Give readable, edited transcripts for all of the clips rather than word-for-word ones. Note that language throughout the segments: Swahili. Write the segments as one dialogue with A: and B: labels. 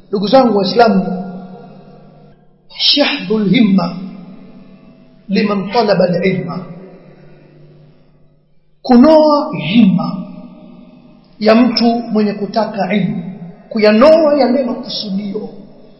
A: ndugu zangu waislamu, shahdul himma liman talaba al-ilma, kunoa himma ya mtu mwenye kutaka ilmu, kuyanoa yale makusudio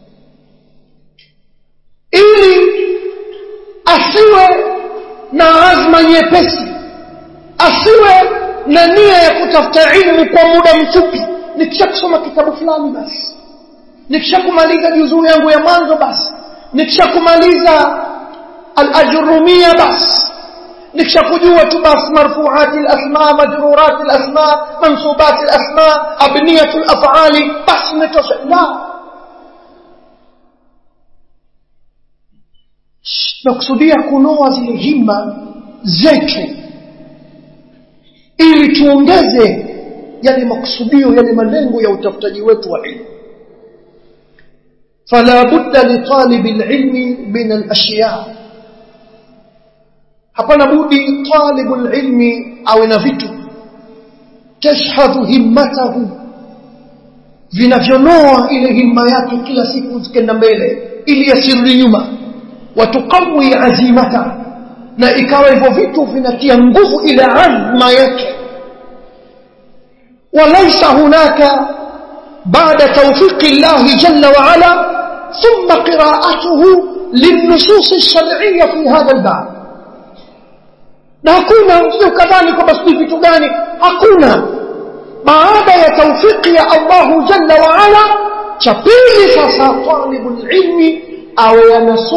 A: ili asiwe na azma nyepesi, asiwe na nia ya kutafuta ilmu kwa muda mfupi. Nikishakusoma kitabu fulani basi, nikishakumaliza juzuu yangu ya mwanzo basi, nikishakumaliza al-ajrumiyya basi, nikishakujua tu basi marfu'at al-asma, majrurat al-asma, mansubat al-asma, abniyat al-af'ali, basi imetosha. La, nakusudia kunoa zile himma zetu ili tuongeze yale makusudio, yale malengo ya utafutaji wetu wa ilmu. Fala budda li talibi al-ilmi min al-ashya', hapana budi talibu al-ilmi awe na vitu tashhadhu himmatahu, vinavyonoa ile himma yake kila siku zikenda mbele ili yasirudi nyuma, watuqawi azimata, na ikawa hivyo vitu vinatia nguvu ile azma yake. وليس هناك بعد توفيق الله جل وعلا ثم قراءته للنصوص الشرعية في هذا الباب. na hakuna sio kadhani kwamba sisi vitu gani, hakuna baada ya tawfiki ya Allah jalla wa ala. Cha pili sasa, talibul ilmi awe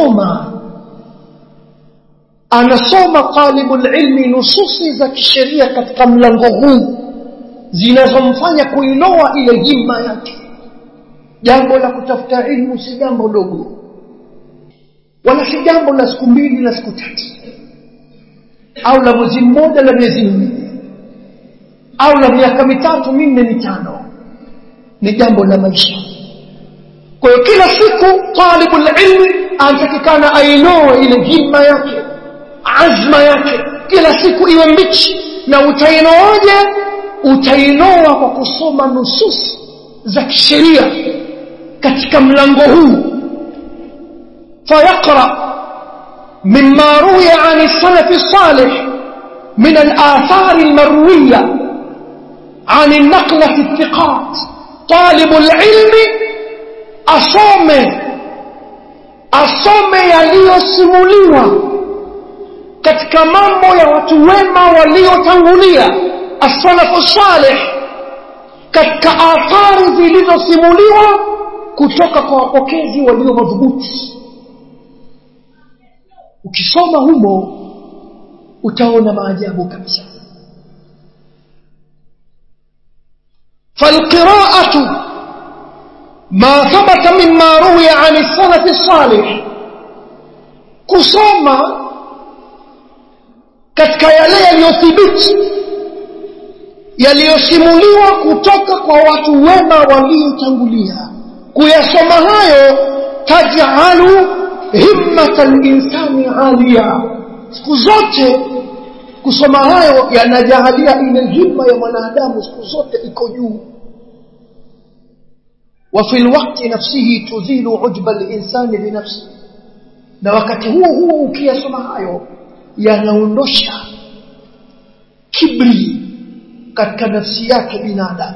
A: anasoma talibul ilmi nususi za kisheria katika mlango huu zinazomfanya kuinoa ile himma yake. Jambo la kutafuta ilmu si jambo dogo, wala si jambo la siku mbili na siku tatu, au la mwezi mmoja na miezi miwili, au la miaka mitatu minne mitano. Ni jambo la maisha. Kwa hiyo kila siku talibul ilmi anatakikana ainoe ile himma yake, azma yake, kila siku iwe mbichi. Na utainoaje? Utainoa kwa kusoma nusus za kisheria katika mlango huu. Fayaqra mimma ruya an as-salaf as-salih min al-athar al-marwiya an an-naqlah al-thiqat. talib al-ilm asome yaliyosimuliwa katika mambo ya watu wema waliotangulia, as-salafu salih, katika athari zilizosimuliwa kutoka kwa wapokezi walio madhubuti. Ukisoma humo utaona maajabu kabisa. فالقراءة ما ثبت مما روي عن السلف الصالح، kusoma katika yale yaliyothibiti, yaliyosimuliwa kutoka kwa watu wema waliotangulia. Kuyasoma hayo taj'alu himmatal insani 'aliya, siku zote kusoma hayo yanajahalia ile himma ya mwanadamu siku zote iko juu. Wa fil waqti nafsihi tuzilu ujba al-insani bi nafsihi, na wakati huo ukiyasoma hayo yanaondosha kibri katika nafsi yake binadamu.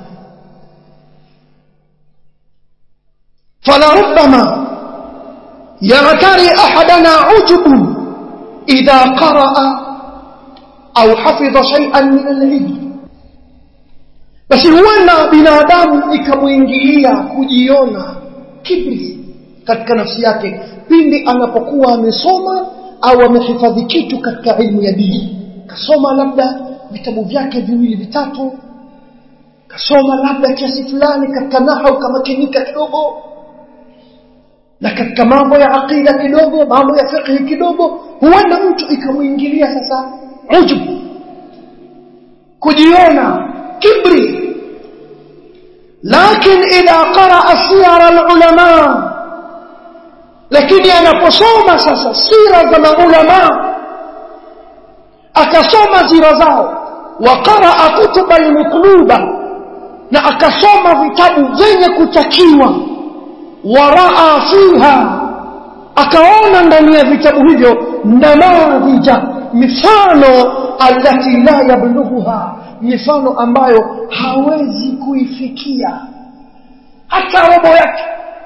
A: Fala rubbama yaghtari ahadana ujub idha qaraa au hafidha shay'an min al-ilm. Basi huenda binadamu ikamuingilia kujiona kibri katika nafsi yake pindi anapokuwa amesoma au amehifadhi kitu katika ilmu ya dini. Kasoma labda vitabu vyake viwili vitatu, kasoma labda kiasi fulani katika nahwu kama kinika kidogo, na katika mambo ya aqida kidogo, mambo ya fiqh kidogo. Huenda mtu ikamuingilia sasa ujub, kujiona kibri. Lakini idha qaraa siyar al-ulama, lakini anaposoma sasa sira za maulama, akasoma sira zao, wa qaraa kutub al-mutluba, na akasoma vitabu vyenye kutakiwa, waraa fiha, akaona ndani ya vitabu hivyo namadhija, mifano allati la yablughuha, mifano ambayo hawezi kuifikia hata robo yake.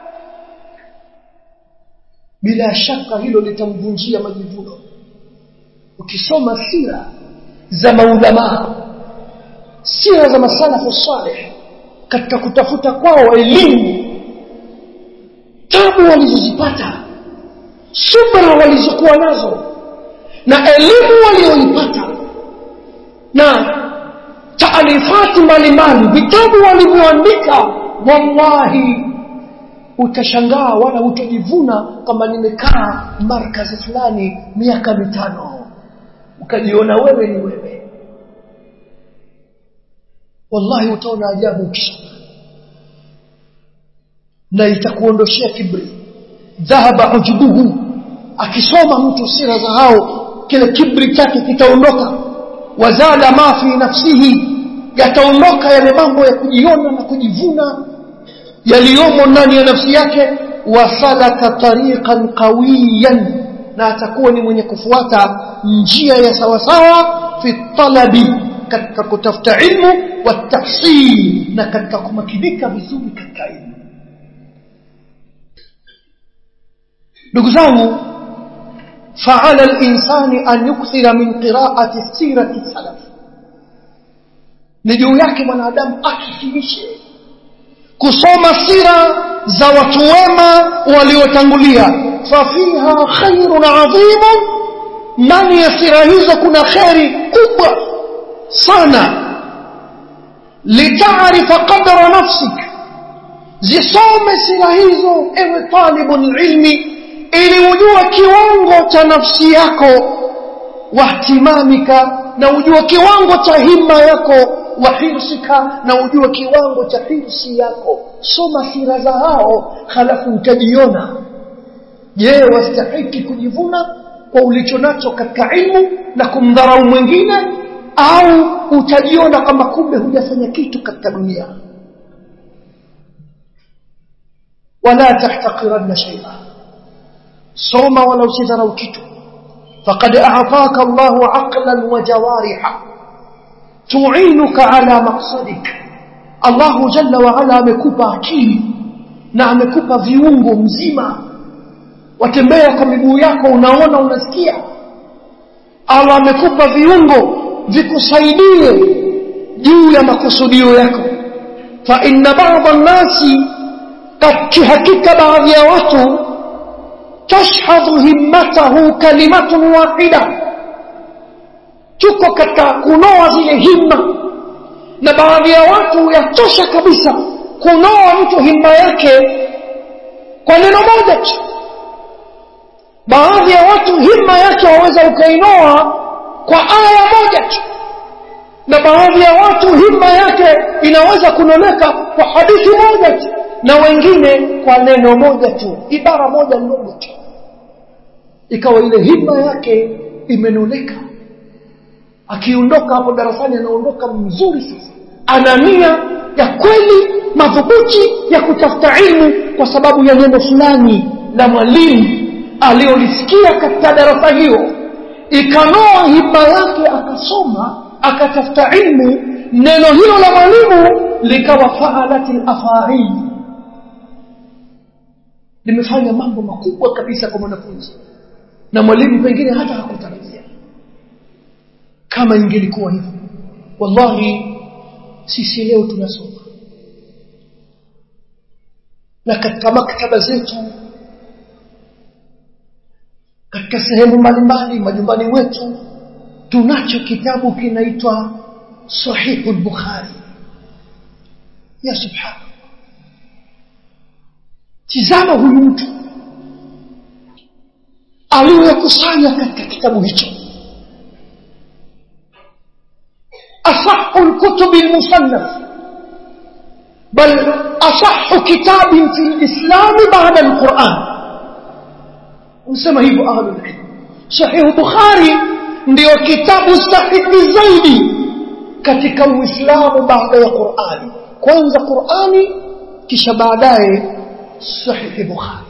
A: Bila shaka hilo litamvunjia majivuno. Ukisoma sira za maulama, sira za masalafu salih, katika kutafuta kwao elimu, tabu walizozipata, subra walizokuwa nazo, na elimu walioipata, na taalifati mbalimbali, vitabu walivyoandika, wallahi utashangaa wala utajivuna kama nimekaa markazi fulani miaka 5 ukajiona wewe ni wewe. Wallahi utaona ajabu ukisoma, na itakuondoshia kibri. Dhahaba ujubuhu, akisoma mtu sira za hao, kile kibri chake kitaondoka. Wazala ma fi nafsihi, yataondoka yale mambo ya kujiona na kujivuna yaliyomo ndani ya nafsi yake. Wasalaka tariqan qawiyan, na atakuwa ni mwenye kufuata njia ya sawasawa fi talabi, katika kutafuta ilmu, wa tahsil, na katika kumakinika vizuri katika ilmu. ndugu zangu, fa'ala al-insani an yukthira min qira'ati sirati salaf, ni juu yake mwanadamu akithirishe kusoma sira za watu wema waliotangulia. Fafiha khairun adhim, ndani ya sira hizo kuna khairi kubwa sana. Litaarifa qadra nafsik, zisome sira hizo ewe talibul ilmi, ili ujue kiwango cha nafsi yako, wahtimamika, na ujue kiwango cha himma yako, wahirsika, na ujue kiwango cha hirsi yako. Soma sira za hao, halafu utajiona, je, wastahiki kujivuna kwa ulichonacho katika ilmu na kumdharau mwingine, au utajiona kama kumbe hujafanya kitu katika dunia. Wala tahtaqiranna shay'a, soma wala usidharau kitu. Faqad a'taka Allahu 'aqlan wa jawariha tu'inuka ala maqsadik. Allahu jalla wa ala amekupa akili na amekupa viungo mzima, watembea kwa miguu yako, unaona, unasikia. Allah amekupa viungo vikusaidie juu ya makusudio yako. Fa inna ba'dha an-nasi, hakika baadhi ya watu, tashhadhu himmatahu kalimatun wahida, tuko katika kunoa zile himma, na baadhi ya watu yatosha kabisa kunoa mtu himma yake kwa neno moja tu. Baadhi ya watu himma yake waweza ukainoa kwa aya moja tu, na baadhi ya watu himma yake inaweza kunoneka kwa hadithi moja tu, na wengine kwa neno moja tu, ibara moja ndogo tu, ikawa ile himma yake imenoneka. Akiondoka hapo darasani anaondoka mzuri sasa, ana nia ya kweli madhubuti ya kutafuta ilmu kwa sababu ya neno fulani la mwalimu aliyolisikia katika darasa hiyo, ikanoa himma yake, akasoma, akatafuta ilmu. Neno hilo la mwalimu likawa faalatil afa'il, limefanya mambo makubwa kabisa kwa mwanafunzi, na mwalimu pengine hata hakutarajia. Kama ingelikuwa hivyo, wallahi sisi leo tunasoma, na katika maktaba zetu, katika sehemu mbalimbali majumbani wetu, tunacho kitabu kinaitwa Sahihul Bukhari. Ya subhanallah, tizama huyu mtu aliyokusanya katika kitabu hicho. أصح الكتب المصنف، بل أصح كتاب في الإسلام بعد القرآن. وسمى هيبو أهل العلم صحيح البخاري ndio kitabu sahihi zaidi katika Uislamu baada ya Qur'ani. Kwanza Qur'ani, kisha baadaye صحيح البخاري.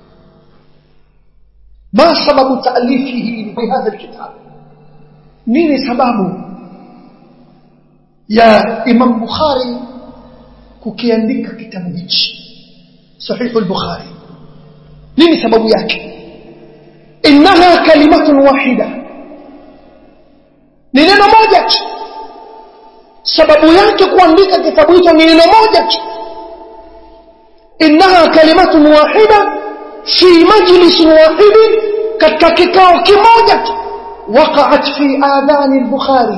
A: ما سبب تأليفه لهذا الكتاب؟ nini sababu ya Imam Bukhari kukiandika kitabu hichi Sahih al-Bukhari? nini sababu yake? innaha kalimatun wahida, ni neno moja tu. sababu yake kuandika kitabu hicho ni neno moja tu. innaha kalimatun wahida fi majlis wahid, katika kikao kimoja tu. waqa'at fi adhan al-Bukhari,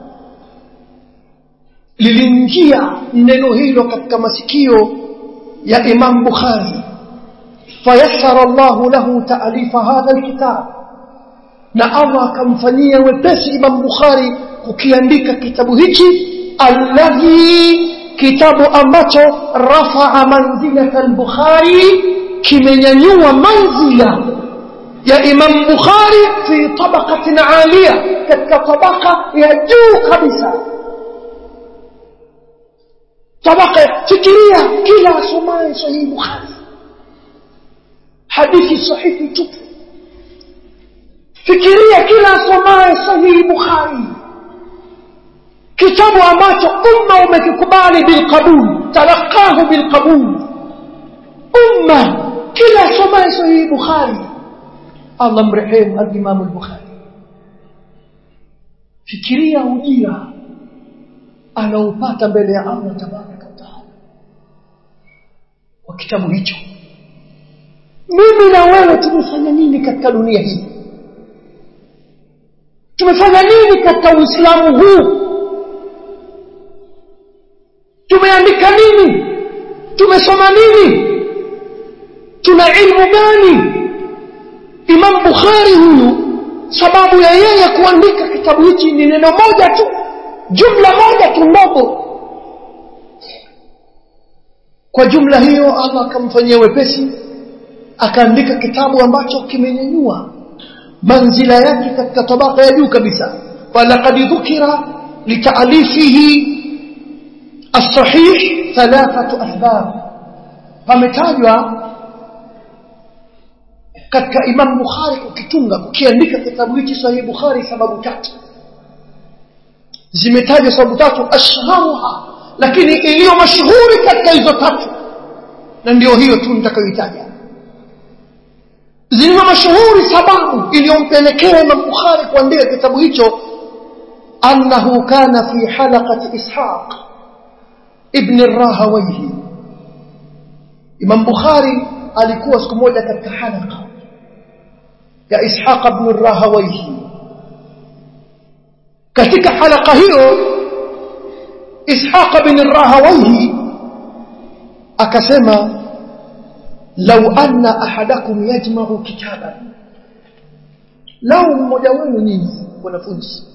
A: lilingia neno hilo katika masikio ya Imam Bukhari. fayassara Allah lahu ta'alif hadha al-kitab, na Allah akamfanyia wepesi Imam Bukhari kukiandika kitabu hichi. alladhi, kitabu ambacho rafa'a manzilata al-Bukhari, kimenyanyua manzila ya Imam Bukhari fi tabaqatin 'aliya, katika tabaka ya juu kabisa. tabaka, fikiria kila asomaye Sahih Bukhari, hadithi sahihi tupu. fikiria kila asomaye Sahih Bukhari, kitabu ambacho umma umekikubali bilqabul, talaqahu bilqabul. umma kila asomaye Sahih Bukhari, Allah mrehemu al-Imam al-Bukhari. fikiria ujira anaupata mbele ya Allah tabaraka wa taala kwa kitabu hicho. mimi na wewe tumefanya nini katika dunia hii? tumefanya nini katika Uislamu huu? tumeandika nini? tumesoma nini? tuna ilmu gani? Imam Bukhari huyu, sababu ya yeye kuandika kitabu hichi ni neno moja tu, jumla moja tu ndogo. kwa jumla hiyo Allah akamfanyia wepesi, akaandika kitabu ambacho kimenyanyua manzila yake katika tabaka ya juu kabisa. falaqad dhukira lita'alifihi as-sahih thalathatu asbab, pametajwa katika Imam Bukhari kukiandika kitabu hichi Sahih Bukhari sababu tatu. zimetajwa sababu tatu, ashharuha, lakini iliyo mashuhuri katika hizo tatu, na ndio hiyo tu nitakayoitaja. zilizo mashuhuri sababu iliyompelekea Imam Bukhari kuandika kitabu hicho, annahu kana fi halaqati Ishaq ibn ar-Rahawayhi. Imam Bukhari alikuwa siku moja katika halqa ya Ishaq ibn ar-Rahawayhi. katika halqa hiyo Ishaq ibn ar-Rahawayhi akasema, law anna ahadakum yajma'u kitaban, lau mmoja wenu nyinyi wanafunzi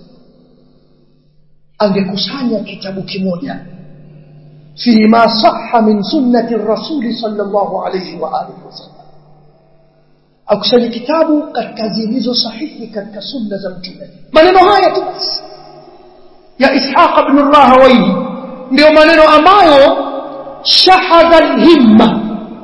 A: angekusanya kitabu kimoja, fi ma sahha min sunnati ar-rasul sallallahu alayhi wa alihi wasallam, akusanya kitabu katika zilizo sahihi katika sunna za Mtume. maneno haya tu ya Ishaq ibn ar-Rahawayhi ndio maneno ambayo shahada al-himma,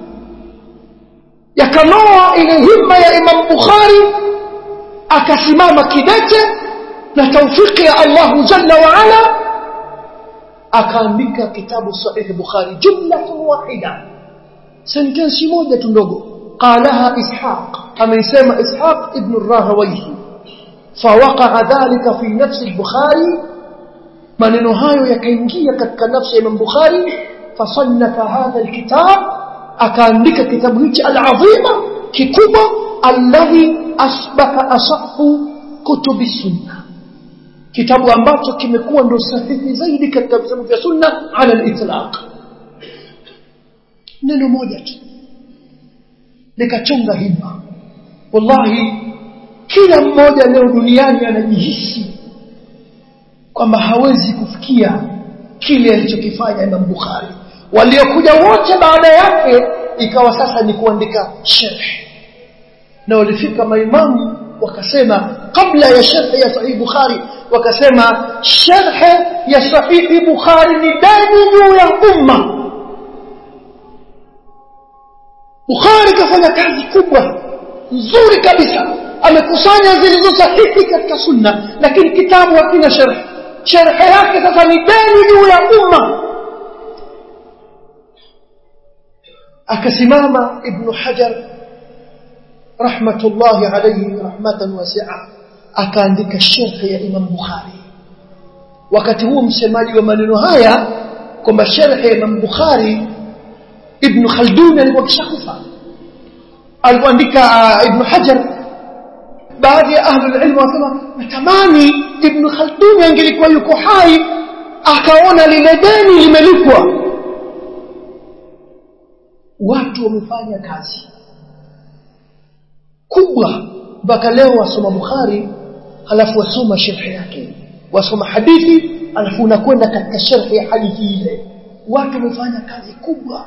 A: yakanoa ile himma ya Imam Bukhari, akasimama kidete na tawfiki ya Allah jalla wa ala, akaandika kitabu Sahih Bukhari jumlatun wahida, sentensi moja tu ndogo. qalaha Ishaq, amesema Ishaq ibn ar-Rahawayhi, fawaqa'a dhalika fi nafsi al-Bukhari, maneno hayo yakaingia katika nafsi ya Imam Bukhari. fasannafa hadha al-kitab, akaandika kitabu hichi al-azima, kikubwa, alladhi asbaha asahhu kutubi sunna, kitabu ambacho kimekuwa ndo sahihi zaidi katika vitabu vya sunna ala al-itlaq. neno moja tu likachonga himma. wallahi kila mmoja leo duniani anajihisi kwamba hawezi kufikia kile alichokifanya Imam Bukhari. waliokuja wote baada yake ikawa sasa ni kuandika sharh, na walifika maimamu wakasema kabla ya sharh ya Sahih Bukhari, wakasema sharh ya Sahih Bukhari ni deni juu ya umma. Bukhari kafanya kazi kubwa nzuri kabisa, amekusanya zilizo sahihi katika sunna, lakini kitabu hakina sharh. Sharh yake sasa ni deni juu ya umma. Akasimama Ibn Hajar rahmatullahi alayhi rahmatan wasi'a, akaandika sharh ya Imam Bukhari. Wakati huo msemaji wa maneno haya kwamba sharh ya Imam Bukhari Ibn Khaldun alikuwa kishakufa. Alipoandika Ibn Hajar, baadhi ya ahli ilmu wasema natamani Ibn Khaldun angelikuwa yuko hai akaona lile deni limelipwa. Watu wamefanya kazi kubwa mpaka leo wasoma Bukhari halafu wasoma sharh yake, wasoma hadithi halafu unakwenda katika sharh ya hadithi ile. Watu wamefanya kazi kubwa.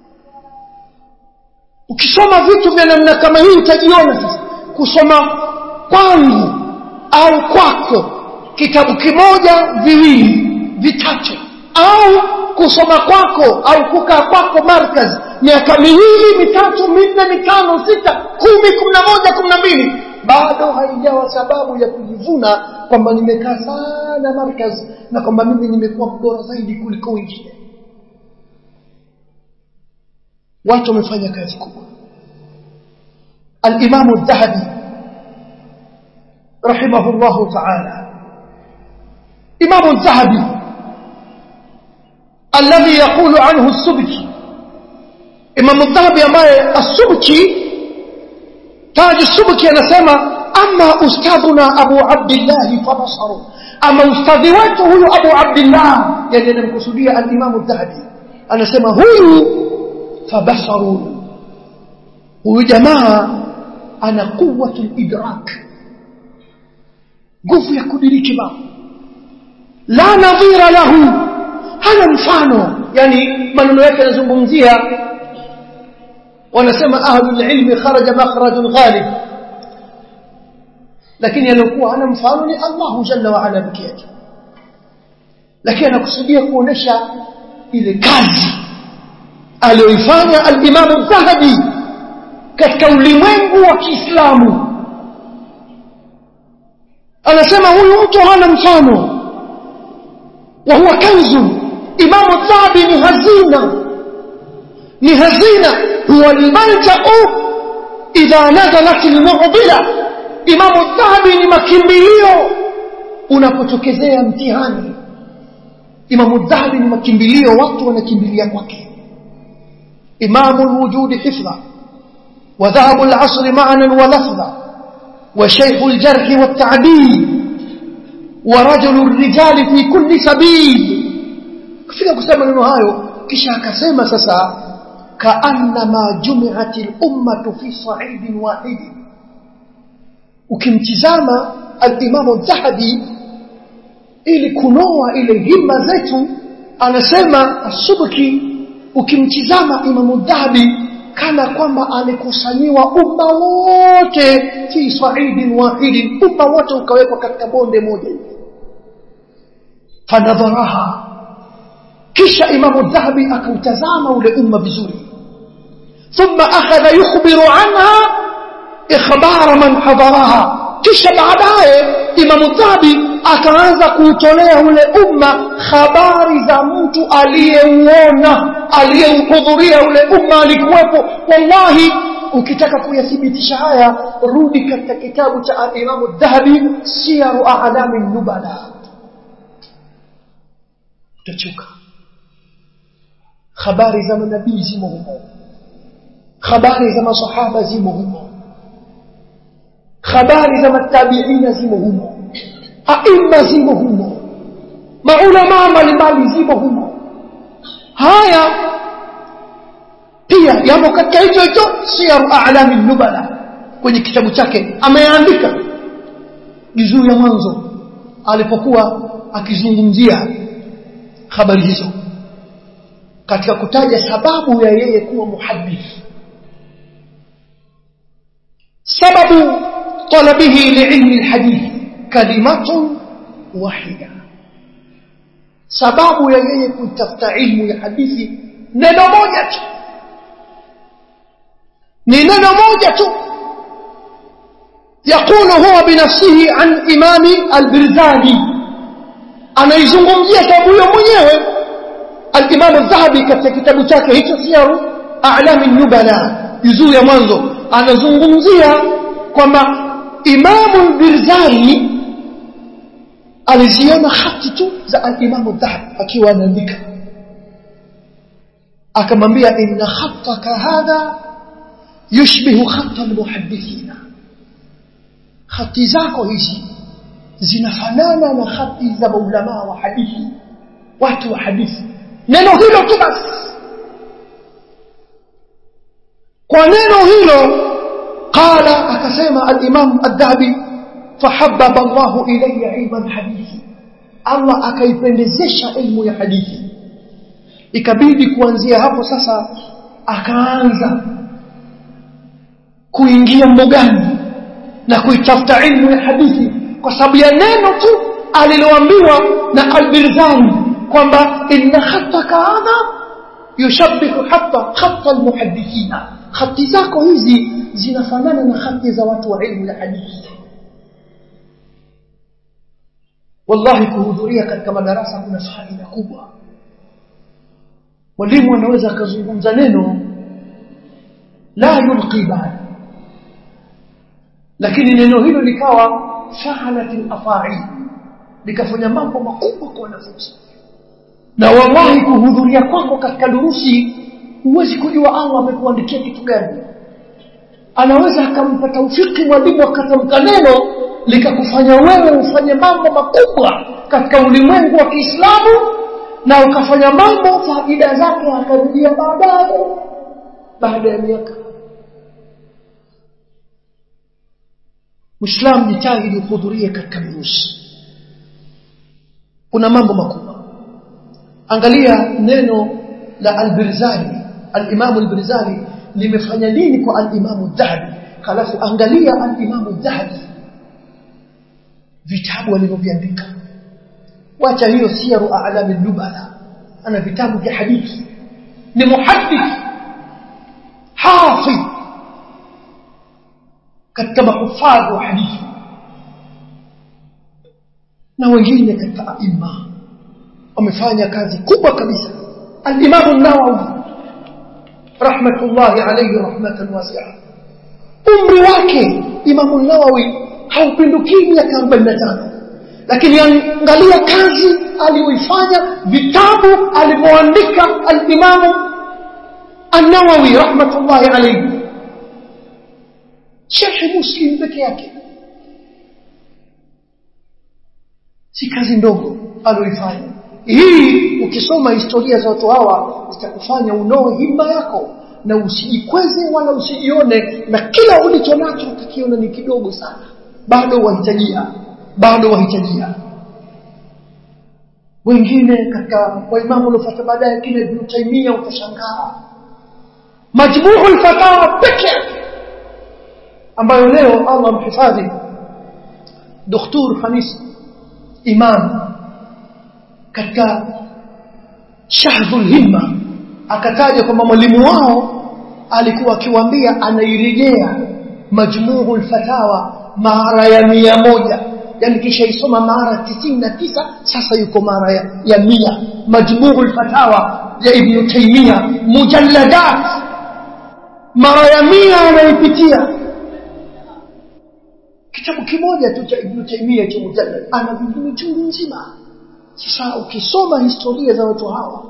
A: Ukisoma vitu vya namna kama hii utajiona sasa kusoma kwangu au kwako kitabu kimoja, viwili, vitatu, au kusoma kwako au kukaa kwako markaz miaka miwili, mitatu, minne, mitano, sita, 10, 11, 12, bado haijawa sababu ya kujivuna kwamba nimekaa sana markaz na kwamba mimi nimekuwa bora zaidi kuliko wengine. Watu wamefanya kazi kubwa. Al-Imam al-Dhahabi rahimahullahu ta'ala, Imam al-Dhahabi alladhi yaqulu anhu as-Subki, Imam al-Dhahabi ambaye as-Subki Taji as-Subki anasema amma ustadhuna Abu Abdullah fabasaru, ama ustadhi wetu huyu Abu Abdullah, yani anamkusudia al-Imam al-Dhahabi, anasema huyu fabasaru, huyu jamaa ana quwwatul idrak, nguvu ya kudiriki mambo, la nadhira lahu, hana mfano. Yani maneno yake yanazungumzia, wanasema ahlul ilmi kharaja makhrajul ghalib, lakini alikuwa hana mfano ni Allah jalla wa ala pekee yake. Lakini anakusudia kuonesha ile kazi aliyoifanya al-Imam al-Dhahabi katika ulimwengu wa Kiislamu. Anasema huyu mtu hana mfano, wa huwa kanzu. Imam al-Dhahabi ni hazina, ni hazina, huwa al-malja'u idha nazalat al-mu'dila. Imam al-Dhahabi ni makimbilio unapotokezea mtihani. Imam al-Dhahabi ni makimbilio, watu wanakimbilia kwake. إمام الوجود حفظا وذهب العصر معنى ولفظا وشيخ الجرح والتعديل ورجل الرجال في كل سبيل. kufika kusema neno hayo kisha akasema sasa kaannama jumi'atil ummatu fi sa'id wahid. Ukimtizama al-Imam al-Dhahabi ili kunoa ile himma zetu, anasema as-Subki, ukimtizama Imam al-Dhahabi kana kwamba amekusanyiwa umma wote fi sa'idin wahidin, umma wote ukawekwa katika bonde moja hivi. Fanadharaha, kisha Imam al-Dhahabi akautazama ule umma vizuri. Thumma akhadha yukhbiru anha ikhbara man hadaraha, kisha baadaye Imam al-Dhahabi akaanza kuutolea ule umma habari za mtu aliyeuona, aliyehudhuria ule umma, alikuwepo. Wallahi ukitaka kuyathibitisha haya, rudi katika kitabu cha Imam al-Dhahabi Siyaru A'lamin Nubala, utachuka. Habari za manabii zimo humo, habari za masahaba zimo humo, habari za matabiina zimo humo, aima zimo humo, maulama mbalimbali zimo humo. Haya pia yapo katika hicho Siyaru A'lamin Nubala, kwenye kitabu chake ameandika juzuu ya mwanzo alipokuwa akizungumzia habari hizo, katika kutaja sababu ya yeye kuwa muhaddith, sababu talabihi li'ilmi al-hadith kalimatun wahida, sababu ya yeye kutafuta ilmu ya hadithi neno moja tu. ni neno moja tu يقول هو بنفسه عن إمام البرزالي anaizungumzia kitabu hiyo mwenyewe al-Imam al-Dhahabi katika kitabu chake hicho Siyaru A'lam an-Nubala juzuu ya mwanzo anazungumzia kwamba Imam al-Birzali aliziona hati tu za al-Imam al-Dhahabi akiwa anaandika akamwambia inna khattaka hadha yushbihu khatta al-muhaddithina hati zako hizi zinafanana na hati za maulama wa hadithi watu wa hadithi neno hilo tu basi kwa neno hilo qala akasema al-Imam ad-Dhahabi fahabbaba Allah ilayya ilman hadithi Allah akaipendezesha ilmu ya hadithi ikabidi kuanzia hapo sasa akaanza kuingia mbogani na kuitafuta ilmu ya hadithi kwa sababu ya neno tu aliloambiwa na al-Birzali kwamba inna khattaka hadha yushabbihu hatta khatta al-muhaddithina khati zako hizi zinafanana na khati za watu wa ilmu ya hadithi wallahi kuhudhuria katika madarasa kuna faida kubwa walimu wanaweza kuzungumza neno la yulqi bal lakini neno hilo likawa fa'alatil afa'il likafanya mambo makubwa kwa wanafunzi na wallahi kuhudhuria kwako katika durusi huwezi kujua Allah amekuandikia kitu gani anaweza akampa taufiki mwalimu akatamka neno likakufanya wewe ufanye mambo makubwa katika ulimwengu wa Kiislamu na ukafanya mambo faida zake akarudia baada ya miaka Muislamu jitahidi kuhudhuria katika durusi kuna mambo makubwa angalia neno la al-Birzali al-Imam al-Birzali limefanya nini kwa al-Imam al-Dhahabi halafu angalia al-Imam al-Dhahabi vitabu alivyoandika wacha hiyo Siyaru A'lam an-Nubala ana vitabu vya hadithi ni muhaddith hafidh katika mahufadhi wa hadithi na wengine katika aima wamefanya kazi kubwa kabisa al-Imam an-Nawawi rahmatullahi alayhi rahmatan wasi'a umri wake Imam an-Nawawi haupinduki miaka 45 lakini angalia kazi aliyoifanya vitabu alivyoandika al-Imam an-Nawawi rahmatullahi alayhi Sharh Muslim peke yake si kazi ndogo aliyoifanya hii ukisoma historia za watu hawa zitakufanya unoe himma yako na usijikweze wala usijione na kila ulichonacho utakiona ni kidogo sana bado wahitajia wengine katika waimamu waliofuata baadaye kile Ibn Taymiyyah utashangaa Majmu'ul Fatawa pekee ambayo leo Allah mhifadhi Dr. Khamis Imam katika Shahdhul Himma akataja kwamba mwalimu wao alikuwa akiwaambia anairejea Majmu'ul Fatawa mara ya 100 yani kisha isoma mara 99 sasa yuko mara ya 100 Majmu'ul Fatawa ya Ibn Taymiyyah mujalladat mara ya 100 anaipitia kitabu kimoja tu cha Ibn Taymiyyah cha mujallad ana vingine chungu nzima sasa ukisoma historia za watu hawa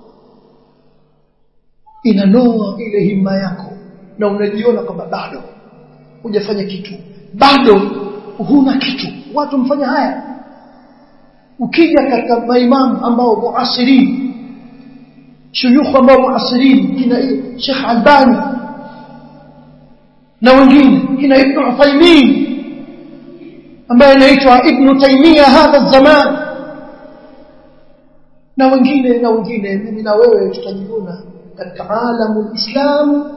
A: inanoa ile himma yako na unajiona kwamba bado hujafanya kitu bado huna kitu watu mfanya haya ukija katika maimamu ambao muasirin shuyukh ambao muasirin kina Sheikh Albani na wengine kina Ibn Uthaymeen ambaye anaitwa Ibn Taymiyyah hadha zaman na wengine mimi na wewe tutajiona katika alamul Islam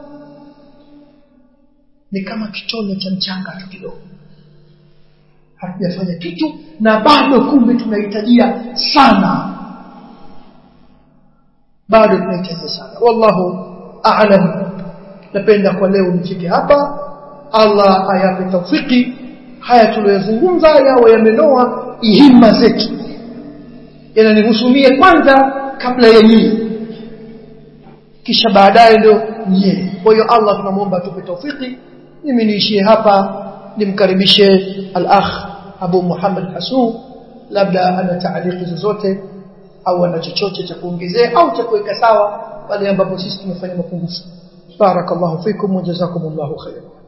A: ni kama kitone cha mchanga tu kidogo hatujafanya kitu na bado kumbe tunahitajia sana wallahu a'lam napenda kwa leo nifike hapa. Allah ayape tawfiki haya tuliyozungumza yawe yamenoa himma zetu, yananihusumie kwanza kabla ya nyinyi, kisha baadaye ndio nyinyi. Kwa hiyo Allah tunamuomba atupe tawfiki. Mimi niishie hapa, nimkaribishe al-akh Abu Muhammad Hasu, labda ana taaliki zozote au ana chochote cha kuongezea au cha kuweka sawa pale ambapo sisi tumefanya mapungufu. Barakallahu fikum wa jazakumullahu khairan.